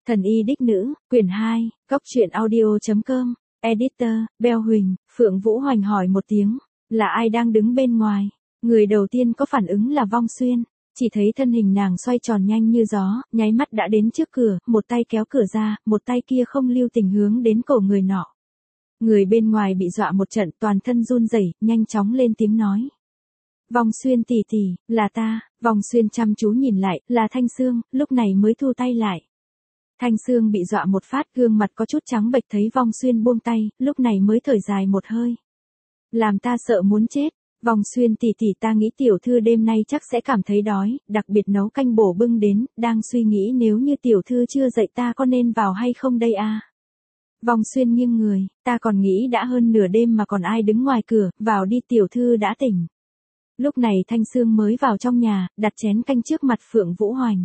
Thần y đích nữ, quyển 2, góc truyện audio.com, editor, Bell Huỳnh, Phượng Vũ Hoành hỏi một tiếng, là ai đang đứng bên ngoài? Người đầu tiên có phản ứng là Vong Xuyên, chỉ thấy thân hình nàng xoay tròn nhanh như gió, nháy mắt đã đến trước cửa, một tay kéo cửa ra, một tay kia không lưu tình hướng đến cổ người nọ. Người bên ngoài bị dọa một trận, toàn thân run rẩy, nhanh chóng lên tiếng nói. Vong Xuyên tỷ tỷ, là ta. Vong Xuyên chăm chú nhìn lại, là Thanh Sương, lúc này mới thu tay lại. Thanh Sương bị dọa một phát, gương mặt có chút trắng bệch, thấy Vong Xuyên buông tay, lúc này mới thở dài một hơi. Làm ta sợ muốn chết. Vong Xuyên tỷ tỷ, ta nghĩ tiểu thư đêm nay chắc sẽ cảm thấy đói, đặc biệt nấu canh bổ bưng đến, đang suy nghĩ nếu như tiểu thư chưa dậy ta có nên vào hay không đây à? Vong Xuyên nghiêng người, ta còn nghĩ đã hơn nửa đêm mà còn ai đứng ngoài cửa, vào đi, tiểu thư đã tỉnh. Lúc này Thanh Sương mới vào trong nhà, đặt chén canh trước mặt Phượng Vũ Hoành.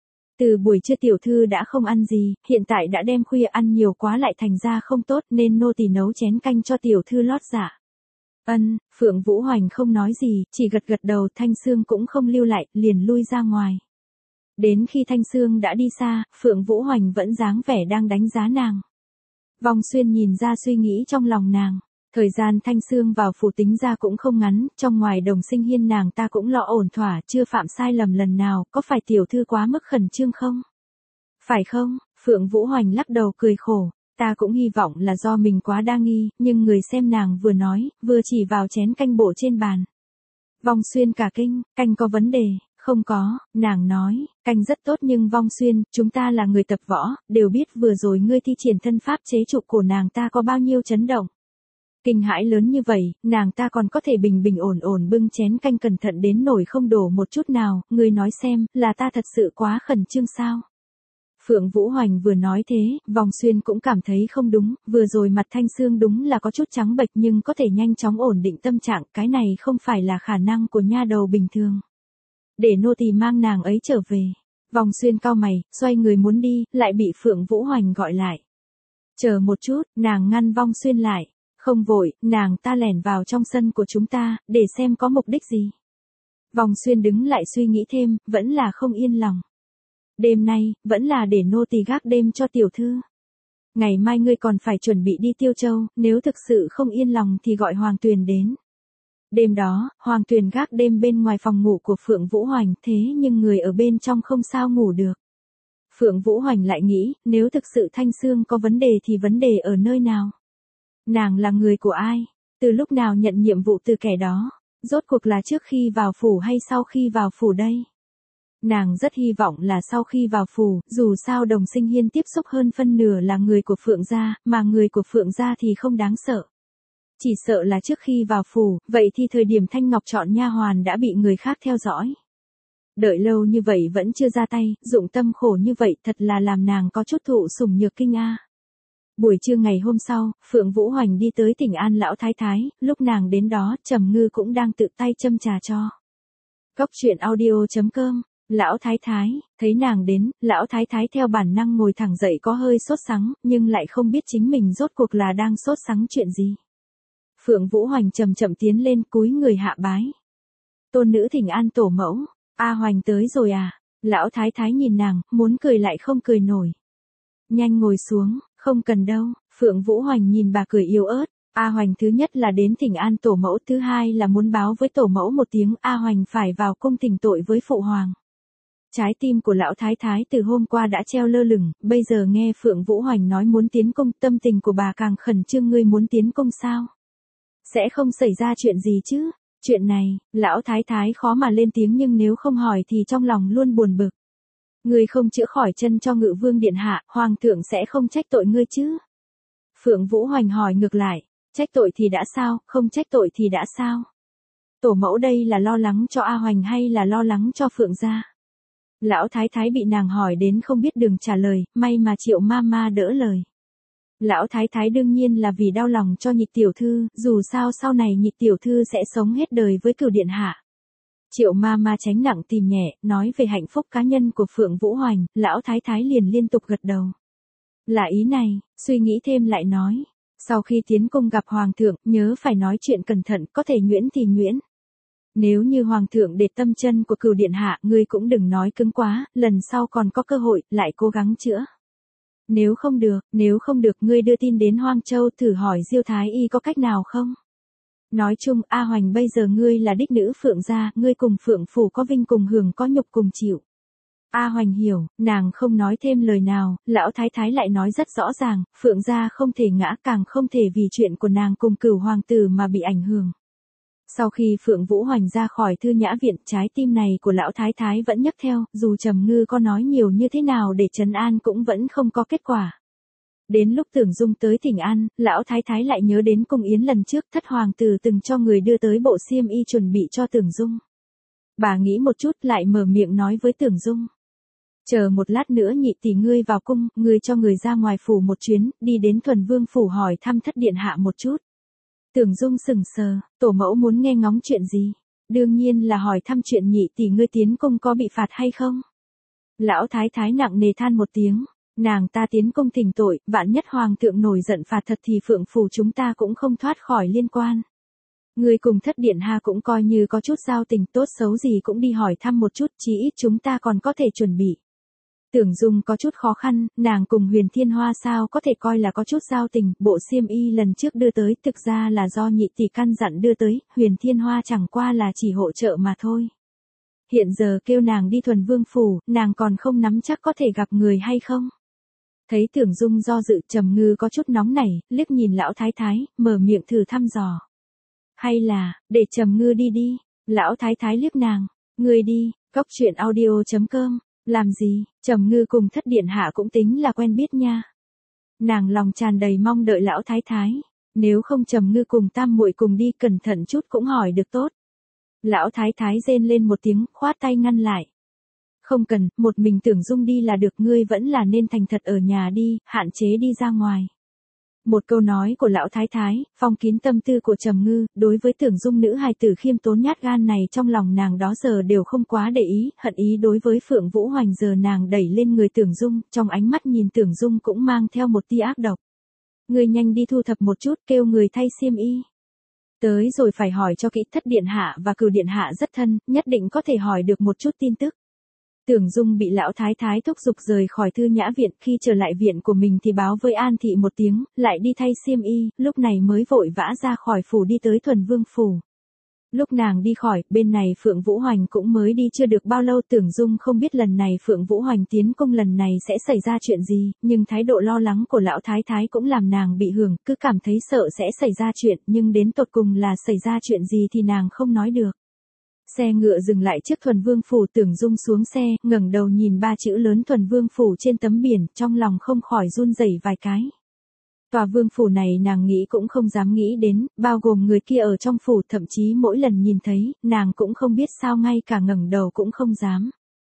Từ buổi trưa tiểu thư đã không ăn gì, hiện tại đã đêm khuya ăn nhiều quá lại thành ra không tốt, nên nô tỳ nấu chén canh cho tiểu thư lót dạ. Ân, Phượng Vũ Hoành không nói gì, chỉ gật gật đầu. Thanh Sương cũng không lưu lại, liền lui ra ngoài. Đến khi Thanh Sương đã đi xa, Phượng Vũ Hoành vẫn dáng vẻ đang đánh giá nàng. Vong Xuyên nhìn ra suy nghĩ trong lòng nàng. Thời gian Thanh Sương vào phủ tính ra cũng không ngắn, trong ngoài Đồng Sinh Hiên nàng ta cũng lo ổn thỏa, chưa phạm sai lầm lần nào, có phải tiểu thư quá mức khẩn trương không? Phải không? Phượng Vũ Hoành lắc đầu cười khổ, ta cũng hy vọng là do mình quá đa nghi, nhưng người xem nàng vừa nói, vừa chỉ vào chén canh bổ trên bàn. Vong Xuyên cả kinh, canh có vấn đề. Không có, nàng nói, canh rất tốt nhưng Vong Xuyên, chúng ta là người tập võ, đều biết vừa rồi ngươi thi triển thân pháp chế trụ cổ nàng ta có bao nhiêu chấn động. Kinh hãi lớn như vậy, nàng ta còn có thể bình bình ổn ổn bưng chén canh cẩn thận đến nổi không đổ một chút nào, ngươi nói xem, là ta thật sự quá khẩn trương sao? Phượng Vũ Hoành vừa nói thế, Vong Xuyên cũng cảm thấy không đúng, vừa rồi mặt Thanh Sương đúng là có chút trắng bệch nhưng có thể nhanh chóng ổn định tâm trạng, cái này không phải là khả năng của nha đầu bình thường. Để nô tỳ mang nàng ấy trở về. Vong Xuyên cau mày, xoay người muốn đi, lại bị Phượng Vũ Hoành gọi lại. Chờ một chút, nàng ngăn Vong Xuyên lại. Không vội, nàng ta lẻn vào trong sân của chúng ta, để xem có mục đích gì. Vong Xuyên đứng lại suy nghĩ thêm, vẫn là không yên lòng. Đêm nay, vẫn là để nô tỳ gác đêm cho tiểu thư. Ngày mai ngươi còn phải chuẩn bị đi Tiêu Châu, nếu thực sự không yên lòng thì gọi Hoàng Tuyền đến. Đêm đó, Hoàng Tuyền gác đêm bên ngoài phòng ngủ của Phượng Vũ Hoành, thế nhưng người ở bên trong không sao ngủ được. Phượng Vũ Hoành lại nghĩ, nếu thực sự Thanh Sương có vấn đề thì vấn đề ở nơi nào? Nàng là người của ai? Từ lúc nào nhận nhiệm vụ từ kẻ đó? Rốt cuộc là trước khi vào phủ hay sau khi vào phủ đây? Nàng rất hy vọng là sau khi vào phủ, dù sao Đồng Sinh Hiên tiếp xúc hơn phân nửa là người của Phượng gia, mà người của Phượng gia thì không đáng sợ. Chỉ sợ là trước khi vào phủ, vậy thì thời điểm Thanh Ngọc chọn nha hoàn đã bị người khác theo dõi. Đợi lâu như vậy vẫn chưa ra tay, dụng tâm khổ như vậy thật là làm nàng có chút thụ sủng nhược kinh a. Buổi trưa ngày hôm sau, Phượng Vũ Hoành đi tới Thỉnh An lão thái thái, lúc nàng đến đó, Trầm Ngư cũng đang tự tay châm trà cho. Góc truyện audio.com, lão thái thái, thấy nàng đến, lão thái thái theo bản năng ngồi thẳng dậy có hơi sốt sắng, nhưng lại không biết chính mình rốt cuộc là đang sốt sắng chuyện gì. Phượng Vũ Hoành chậm chậm tiến lên cúi người hạ bái. Tôn nữ Thỉnh An tổ mẫu, A Hoành tới rồi à? Lão thái thái nhìn nàng, muốn cười lại không cười nổi. Nhanh ngồi xuống, không cần đâu. Phượng Vũ Hoành nhìn bà cười yếu ớt. A Hoành thứ nhất là đến Thỉnh An tổ mẫu, thứ hai là muốn báo với tổ mẫu một tiếng A Hoành phải vào cung thỉnh tội với phụ hoàng. Trái tim của lão thái thái từ hôm qua đã treo lơ lửng, bây giờ nghe Phượng Vũ Hoành nói muốn tiến cung, tâm tình của bà càng khẩn trương. Ngươi muốn tiến cung sao? Sẽ không xảy ra chuyện gì chứ? Chuyện này, lão thái thái khó mà lên tiếng nhưng nếu không hỏi thì trong lòng luôn buồn bực. Ngươi không chữa khỏi chân cho Ngự Vương điện hạ, hoàng thượng sẽ không trách tội ngươi chứ? Phượng Vũ Hoành hỏi ngược lại, trách tội thì đã sao, không trách tội thì đã sao? Tổ mẫu đây là lo lắng cho A Hoành hay là lo lắng cho Phượng gia? Lão thái thái bị nàng hỏi đến không biết đường trả lời, may mà Triệu Mama đỡ lời. Lão thái thái đương nhiên là vì đau lòng cho Nhị tiểu thư, dù sao sau này Nhị tiểu thư sẽ sống hết đời với Cửu điện hạ. Triệu Mama tránh nặng tìm nhẹ, nói về hạnh phúc cá nhân của Phượng Vũ Hoành, lão thái thái liền liên tục gật đầu. Là ý này, suy nghĩ thêm lại nói, sau khi tiến cung gặp hoàng thượng, nhớ phải nói chuyện cẩn thận, có thể nhuyễn thì nhuyễn. Nếu như hoàng thượng để tâm chân của Cửu điện hạ, ngươi cũng đừng nói cứng quá, lần sau còn có cơ hội, lại cố gắng chữa. Nếu không được ngươi đưa tin đến Hoang Châu thử hỏi Diêu Thái Y có cách nào không? Nói chung A Hoành bây giờ ngươi là đích nữ Phượng gia, ngươi cùng Phượng phủ có vinh cùng hưởng có nhục cùng chịu. A Hoành hiểu, nàng không nói thêm lời nào, lão thái thái lại nói rất rõ ràng, Phượng gia không thể ngã càng không thể vì chuyện của nàng cùng Cửu hoàng tử mà bị ảnh hưởng. Sau khi Phượng Vũ Hoành ra khỏi Thư Nhã viện, trái tim này của lão thái thái vẫn nhấc theo, dù Trầm Ngư có nói nhiều như thế nào để trấn an cũng vẫn không có kết quả. Đến lúc Tưởng Dung tới thỉnh an, lão thái thái lại nhớ đến cung yến lần trước thất hoàng tử từng cho người đưa tới bộ xiêm y chuẩn bị cho Tưởng Dung. Bà nghĩ một chút lại mở miệng nói với Tưởng Dung. Chờ một lát nữa nhị tỷ ngươi vào cung, ngươi cho người ra ngoài phủ một chuyến, đi đến Thuần Vương phủ hỏi thăm thất điện hạ một chút. Tưởng Dung sững sờ, tổ mẫu muốn nghe ngóng chuyện gì? Đương nhiên là hỏi thăm chuyện nhị tỷ ngươi tiến cung có bị phạt hay không? Lão thái thái nặng nề than một tiếng, nàng ta tiến cung thỉnh tội, vạn nhất hoàng thượng nổi giận phạt thật thì Phượng phủ chúng ta cũng không thoát khỏi liên quan. Ngươi cùng thất điện hạ cũng coi như có chút giao tình, tốt xấu gì cũng đi hỏi thăm một chút, chí ít chúng ta còn có thể chuẩn bị. Tưởng Dung có chút khó khăn, nàng cùng Huyền Thiên Hoa sao có thể coi là có chút giao tình, bộ xiêm y lần trước đưa tới thực ra là do nhị tỷ căn dặn đưa tới, Huyền Thiên Hoa chẳng qua là chỉ hỗ trợ mà thôi. Hiện giờ kêu nàng đi Thuần Vương phủ, nàng còn không nắm chắc có thể gặp người hay không. Thấy Tưởng Dung do dự, Trầm Ngư có chút nóng nảy, liếc nhìn lão thái thái, mở miệng thử thăm dò. Hay là, để Trầm Ngư đi đi, lão thái thái liếc nàng, ngươi đi, coctruyện.audio.com. Làm gì, Trầm Ngư cùng thất điện hạ cũng tính là quen biết nha. Nàng lòng tràn đầy mong đợi lão thái thái, nếu không Trầm Ngư cùng tam muội cùng đi cẩn thận chút cũng hỏi được tốt. Lão thái thái rên lên một tiếng, khoát tay ngăn lại. Không cần, một mình Tưởng Dung đi là được, ngươi vẫn là nên thành thật ở nhà đi, hạn chế đi ra ngoài. Một câu nói của lão thái thái, phong kín tâm tư của Trầm Ngư, đối với Tưởng Dung nữ hài tử khiêm tốn nhát gan này trong lòng nàng đó giờ đều không quá để ý, hận ý đối với Phượng Vũ Hoành giờ nàng đẩy lên người Tưởng Dung, trong ánh mắt nhìn Tưởng Dung cũng mang theo một tia ác độc. Ngươi nhanh đi thu thập một chút, kêu người thay xiêm y. Tới rồi phải hỏi cho kỹ, thất điện hạ và Cửu điện hạ rất thân, nhất định có thể hỏi được một chút tin tức. Tưởng Dung bị lão thái thái thúc giục rời khỏi Thư Nhã viện, khi trở lại viện của mình thì báo với An thị một tiếng, lại đi thay xiêm y, lúc này mới vội vã ra khỏi phủ đi tới Thuần Vương phủ. Lúc nàng đi khỏi, bên này Phượng Vũ Hoành cũng mới đi chưa được bao lâu, Tưởng Dung không biết lần này Phượng Vũ Hoành tiến cung lần này sẽ xảy ra chuyện gì, nhưng thái độ lo lắng của lão thái thái cũng làm nàng bị hưởng, cứ cảm thấy sợ sẽ xảy ra chuyện, nhưng đến tột cùng là xảy ra chuyện gì thì nàng không nói được. Xe ngựa dừng lại trước Thuần Vương phủ, Tưởng Dung xuống xe, ngẩng đầu nhìn ba chữ lớn Thuần Vương phủ trên tấm biển, trong lòng không khỏi run rẩy vài cái. Tòa vương phủ này nàng nghĩ cũng không dám nghĩ đến, bao gồm người kia ở trong phủ, thậm chí mỗi lần nhìn thấy, nàng cũng không biết sao ngay cả ngẩng đầu cũng không dám.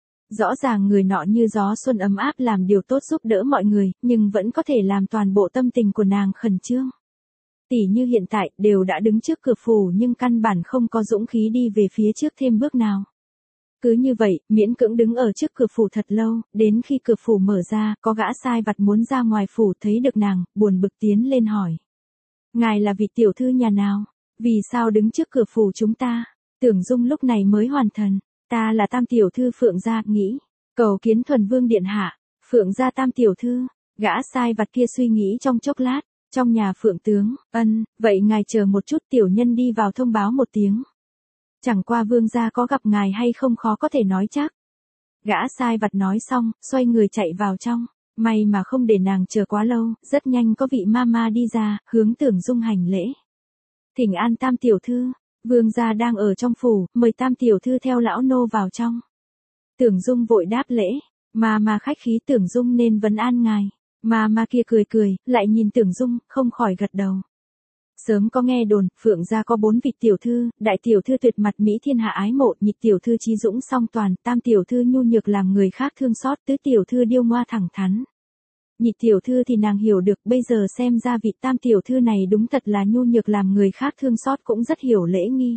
Rõ ràng người nọ như gió xuân ấm áp làm điều tốt giúp đỡ mọi người, nhưng vẫn có thể làm toàn bộ tâm tình của nàng khẩn trương. Tỷ như hiện tại, đều đã đứng trước cửa phủ nhưng căn bản không có dũng khí đi về phía trước thêm bước nào. Cứ như vậy, miễn cưỡng đứng ở trước cửa phủ thật lâu, đến khi cửa phủ mở ra, có gã sai vặt muốn ra ngoài phủ thấy được nàng, buồn bực tiến lên hỏi. Ngài là vị tiểu thư nhà nào? Vì sao đứng trước cửa phủ chúng ta? Tưởng Dung lúc này mới hoàn thần. Ta là tam tiểu thư Phượng gia, nghĩ. Cầu kiến Thuần Vương điện hạ. Phượng gia tam tiểu thư. Gã sai vặt kia suy nghĩ trong chốc lát. Trong nhà Phượng tướng, vậy ngài chờ một chút, tiểu nhân đi vào thông báo một tiếng. Chẳng qua vương gia có gặp ngài hay không khó có thể nói chắc. Gã sai vặt nói xong, xoay người chạy vào trong. May mà không để nàng chờ quá lâu, rất nhanh có vị mama đi ra, hướng Tưởng Dung hành lễ. Thỉnh an tam tiểu thư, vương gia đang ở trong phủ, mời tam tiểu thư theo lão nô vào trong. Tưởng Dung vội đáp lễ, mà khách khí Tưởng Dung nên vấn an ngài. Mà kia cười cười, lại nhìn Tưởng Dung, không khỏi gật đầu. Sớm có nghe đồn, Phượng gia có 4 vị tiểu thư, đại tiểu thư tuyệt mặt mỹ thiên hạ ái mộ, nhị tiểu thư trí dũng song toàn, tam tiểu thư nhu nhược làm người khác thương xót, tứ tiểu thư điêu ngoa thẳng thắn. Nhị tiểu thư thì nàng hiểu được, bây giờ xem ra vị tam tiểu thư này đúng thật là nhu nhược làm người khác thương xót, cũng rất hiểu lễ nghi.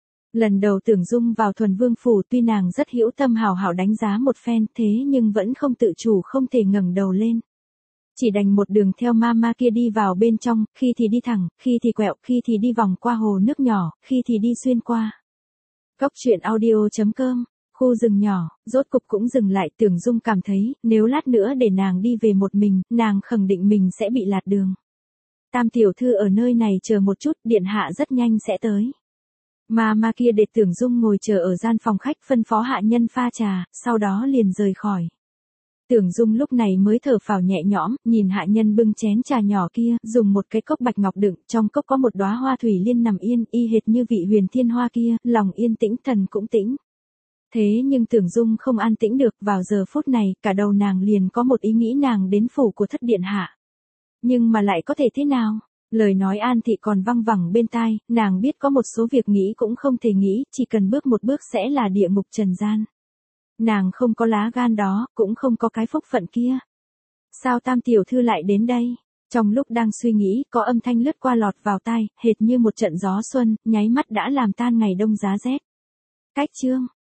Lần đầu Tưởng Dung vào Thuần Vương phủ, tuy nàng rất hữu tâm hào hảo đánh giá một phen, thế nhưng vẫn không tự chủ không thể ngẩng đầu lên. Chỉ đành một đường theo mama kia đi vào bên trong, khi thì đi thẳng, khi thì quẹo, khi thì đi vòng qua hồ nước nhỏ, khi thì đi xuyên qua. Coctruyện audio.com Khu rừng nhỏ, rốt cục cũng dừng lại. Tưởng Dung cảm thấy, nếu lát nữa để nàng đi về một mình, nàng khẳng định mình sẽ bị lạc đường. Tam tiểu thư ở nơi này chờ một chút, điện hạ rất nhanh sẽ tới. Mà kia để Tưởng Dung ngồi chờ ở gian phòng khách, phân phó hạ nhân pha trà, sau đó liền rời khỏi. Tưởng Dung lúc này mới thở phào nhẹ nhõm, nhìn hạ nhân bưng chén trà nhỏ kia, dùng một cái cốc bạch ngọc đựng, trong cốc có một đóa hoa thủy liên nằm yên, y hệt như vị huyền thiên hoa kia, lòng yên tĩnh thần cũng tĩnh. Thế nhưng Tưởng Dung không an tĩnh được, vào giờ phút này, cả đầu nàng liền có một ý nghĩ nàng đến phủ của thất điện hạ. Nhưng mà lại có thể thế nào? Lời nói An Thị còn văng vẳng bên tai, nàng biết có một số việc nghĩ cũng không thể nghĩ, chỉ cần bước một bước sẽ là địa ngục trần gian. Nàng không có lá gan đó, cũng không có cái phúc phận kia. Sao Tam tiểu thư lại đến đây? Trong lúc đang suy nghĩ, có âm thanh lướt qua lọt vào tai, hệt như một trận gió xuân, nháy mắt đã làm tan ngày đông giá rét. Cách chương